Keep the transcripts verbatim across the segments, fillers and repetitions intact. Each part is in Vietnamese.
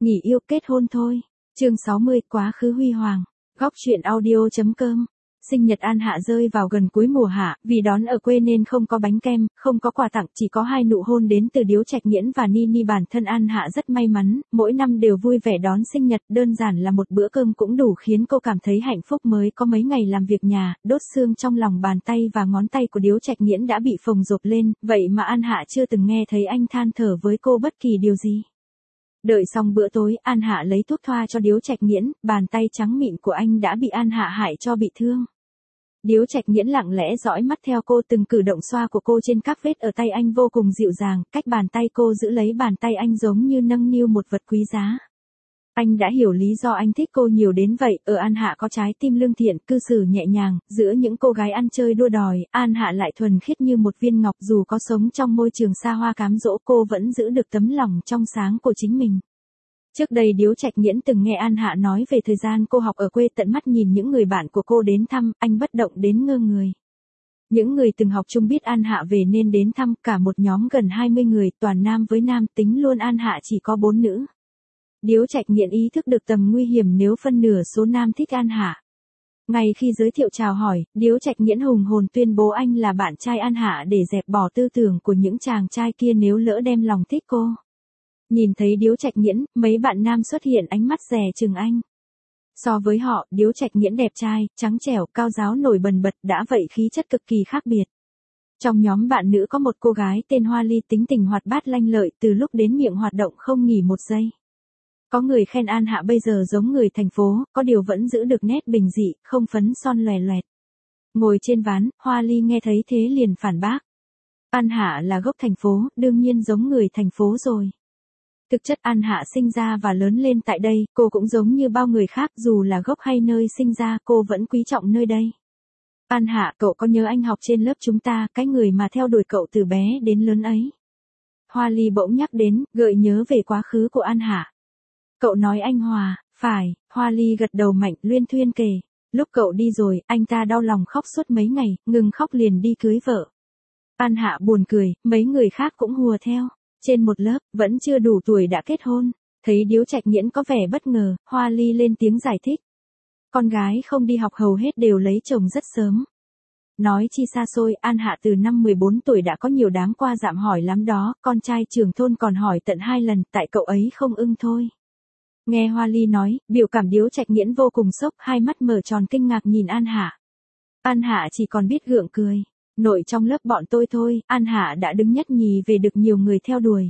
Nghỉ yêu kết hôn thôi. Chương sáu mươi, quá khứ huy hoàng. Góc truyện audio.com. Sinh nhật An Hạ rơi vào gần cuối mùa hạ, vì đón ở quê nên không có bánh kem, không có quà tặng, chỉ có hai nụ hôn đến từ Điếu Trạch Nghiễn và Nini. Bản thân An Hạ rất may mắn, mỗi năm đều vui vẻ đón sinh nhật, đơn giản là một bữa cơm cũng đủ khiến cô cảm thấy hạnh phúc. Mới có mấy ngày làm việc nhà, đốt xương trong lòng bàn tay và ngón tay của Điếu Trạch Nghiễn đã bị phồng rộp lên, vậy mà An Hạ chưa từng nghe thấy anh than thở với cô bất kỳ điều gì. Đợi xong bữa tối, An Hạ lấy thuốc thoa cho Điếu Trạch Nghiễn, bàn tay trắng mịn của anh đã bị An Hạ hại cho bị thương. Điếu Trạch Nghiễn lặng lẽ dõi mắt theo cô, từng cử động xoa của cô trên các vết ở tay anh vô cùng dịu dàng, cách bàn tay cô giữ lấy bàn tay anh giống như nâng niu một vật quý giá. Anh đã hiểu lý do anh thích cô nhiều đến vậy, ở An Hạ có trái tim lương thiện, cư xử nhẹ nhàng, giữa những cô gái ăn chơi đua đòi, An Hạ lại thuần khiết như một viên ngọc. Dù có sống trong môi trường xa hoa cám dỗ, cô vẫn giữ được tấm lòng trong sáng của chính mình. Trước đây Điếu Trạch Nghiễn từng nghe An Hạ nói về thời gian cô học ở quê, tận mắt nhìn những người bạn của cô đến thăm, anh bất động đến ngơ người. Những người từng học chung biết An Hạ về nên đến thăm, cả một nhóm gần hai mươi người, toàn nam với nam, tính luôn An Hạ chỉ có bốn nữ. Điếu Trạch Nghiễn ý thức được tầm nguy hiểm nếu phân nửa số nam thích An Hạ. Ngay khi giới thiệu chào hỏi, Điếu Trạch Nghiễn hùng hồn tuyên bố anh là bạn trai An Hạ để dẹp bỏ tư tưởng của những chàng trai kia nếu lỡ đem lòng thích cô. Nhìn thấy Điếu Trạch Nghiễn, mấy bạn nam xuất hiện ánh mắt dè chừng anh. So với họ, Điếu Trạch Nghiễn đẹp trai, trắng trẻo, cao ráo nổi bần bật, đã vậy khí chất cực kỳ khác biệt. Trong nhóm bạn nữ có một cô gái tên Hoa Ly, tính tình hoạt bát lanh lợi, từ lúc đến miệng hoạt động không nghỉ một giây. Có người khen An Hạ bây giờ giống người thành phố, có điều vẫn giữ được nét bình dị, không phấn son lòe loẹt. Ngồi trên ván, Hoa Ly nghe thấy thế liền phản bác. An Hạ là gốc thành phố, đương nhiên giống người thành phố rồi. Thực chất An Hạ sinh ra và lớn lên tại đây, cô cũng giống như bao người khác, dù là gốc hay nơi sinh ra, cô vẫn quý trọng nơi đây. An Hạ, cậu có nhớ anh học trên lớp chúng ta, cái người mà theo đuổi cậu từ bé đến lớn ấy? Hoa Ly bỗng nhắc đến, gợi nhớ về quá khứ của An Hạ. Cậu nói anh Hòa, phải, Hoa Ly gật đầu mạnh, luyên thuyên kể. Lúc cậu đi rồi, anh ta đau lòng khóc suốt mấy ngày, ngừng khóc liền đi cưới vợ. An Hạ buồn cười, mấy người khác cũng hùa theo. Trên một lớp, vẫn chưa đủ tuổi đã kết hôn. Thấy Điếu Trạch Nghiễn có vẻ bất ngờ, Hoa Ly lên tiếng giải thích. Con gái không đi học hầu hết đều lấy chồng rất sớm. Nói chi xa xôi, An Hạ từ năm mười bốn tuổi đã có nhiều đám qua dạm hỏi lắm đó, con trai trưởng thôn còn hỏi tận hai lần, tại cậu ấy không ưng thôi. Nghe Hoa Ly nói, biểu cảm Điếu Trạch Nghiễn vô cùng sốc, hai mắt mở tròn kinh ngạc nhìn An Hạ. An Hạ chỉ còn biết gượng cười. Nội trong lớp bọn tôi thôi, An Hạ đã đứng nhất nhì về được nhiều người theo đuổi.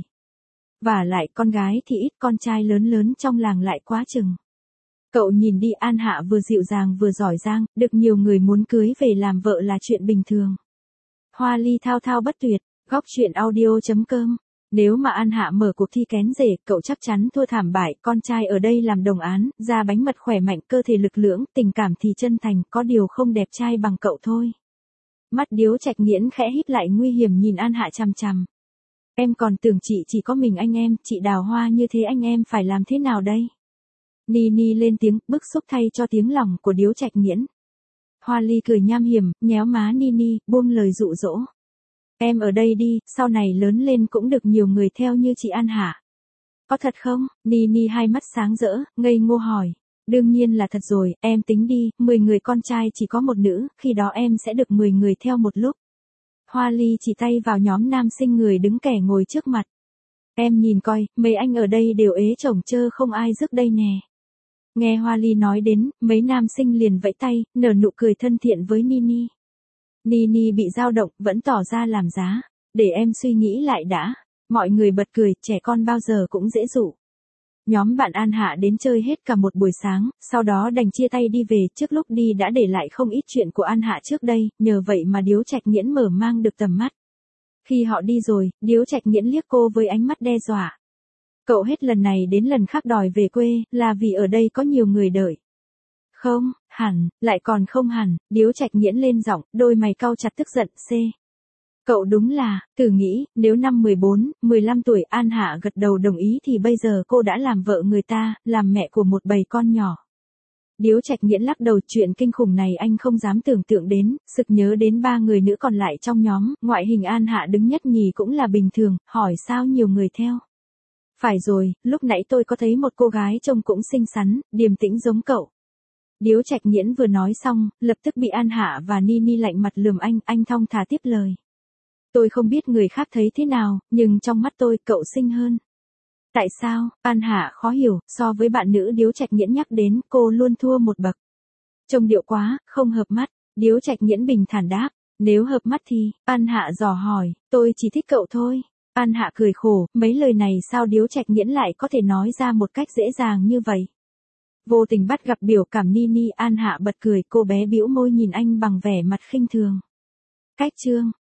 Và lại con gái thì ít, con trai lớn lớn trong làng lại quá chừng. Cậu nhìn đi, An Hạ vừa dịu dàng vừa giỏi giang, được nhiều người muốn cưới về làm vợ là chuyện bình thường. Hoa Ly thao thao bất tuyệt, góc truyện audio.com. Nếu mà An Hạ mở cuộc thi kén rể, cậu chắc chắn thua thảm bại, con trai ở đây làm đồng án, da bánh mật khỏe mạnh, cơ thể lực lưỡng, tình cảm thì chân thành, có điều không đẹp trai bằng cậu thôi. Mắt Điếu Trạch Nghiễn khẽ híp lại nguy hiểm nhìn An Hạ chằm chằm. Em còn tưởng chị chỉ có mình anh em, chị đào hoa như thế anh em phải làm thế nào đây? Nini lên tiếng, bức xúc thay cho tiếng lòng của Điếu Trạch Nghiễn. Hoa Ly cười nham hiểm, nhéo má Nini, buông lời dụ dỗ. Em ở đây đi, sau này lớn lên cũng được nhiều người theo như chị An Hạ. Có thật không? Nini hai mắt sáng rỡ, ngây ngô hỏi. Đương nhiên là thật rồi, em tính đi, mười người con trai chỉ có một nữ, khi đó em sẽ được mười người theo một lúc. Hoa Ly chỉ tay vào nhóm nam sinh người đứng kẻ ngồi trước mặt. Em nhìn coi, mấy anh ở đây đều ế chồng chơ không ai rước đây nè. Nghe Hoa Ly nói đến, mấy nam sinh liền vẫy tay, nở nụ cười thân thiện với Nini. Nini bị dao động, vẫn tỏ ra làm giá. Để em suy nghĩ lại đã. Mọi người bật cười, trẻ con bao giờ cũng dễ dụ. Nhóm bạn An Hạ đến chơi hết cả một buổi sáng, sau đó đành chia tay đi về, trước lúc đi đã để lại không ít chuyện của An Hạ trước đây, nhờ vậy mà Điếu Trạch Nghiễn mở mang được tầm mắt. Khi họ đi rồi, Điếu Trạch Nghiễn liếc cô với ánh mắt đe dọa. Cậu hết lần này đến lần khác đòi về quê, là vì ở đây có nhiều người đợi. Không, hẳn, lại còn không hẳn, Điếu Trạch Nghiễn lên giọng, đôi mày cau chặt tức giận, c. Cậu đúng là, thử nghĩ, nếu năm mười bốn, mười lăm tuổi An Hạ gật đầu đồng ý thì bây giờ cô đã làm vợ người ta, làm mẹ của một bầy con nhỏ. Điếu Trạch Nghiễn lắc đầu, chuyện kinh khủng này anh không dám tưởng tượng đến, sực nhớ đến ba người nữ còn lại trong nhóm, ngoại hình An Hạ đứng nhất nhì cũng là bình thường, hỏi sao nhiều người theo. Phải rồi, lúc nãy tôi có thấy một cô gái trông cũng xinh xắn, điềm tĩnh giống cậu. Điếu Trạch Nghiễn vừa nói xong, lập tức bị An Hạ và Nini lạnh mặt lườm anh, anh thong thả tiếp lời. Tôi không biết người khác thấy thế nào, nhưng trong mắt tôi, cậu xinh hơn. Tại sao? An Hạ khó hiểu, so với bạn nữ Điếu Trạch Nghiễn nhắc đến, cô luôn thua một bậc. Trông điệu quá, không hợp mắt. Điếu Trạch Nghiễn bình thản đáp. Nếu hợp mắt thì, An Hạ dò hỏi, tôi chỉ thích cậu thôi. An Hạ cười khổ, mấy lời này sao Điếu Trạch Nghiễn lại có thể nói ra một cách dễ dàng như vậy. Vô tình bắt gặp biểu cảm Nini, An Hạ bật cười, cô bé bĩu môi nhìn anh bằng vẻ mặt khinh thường. Cách chương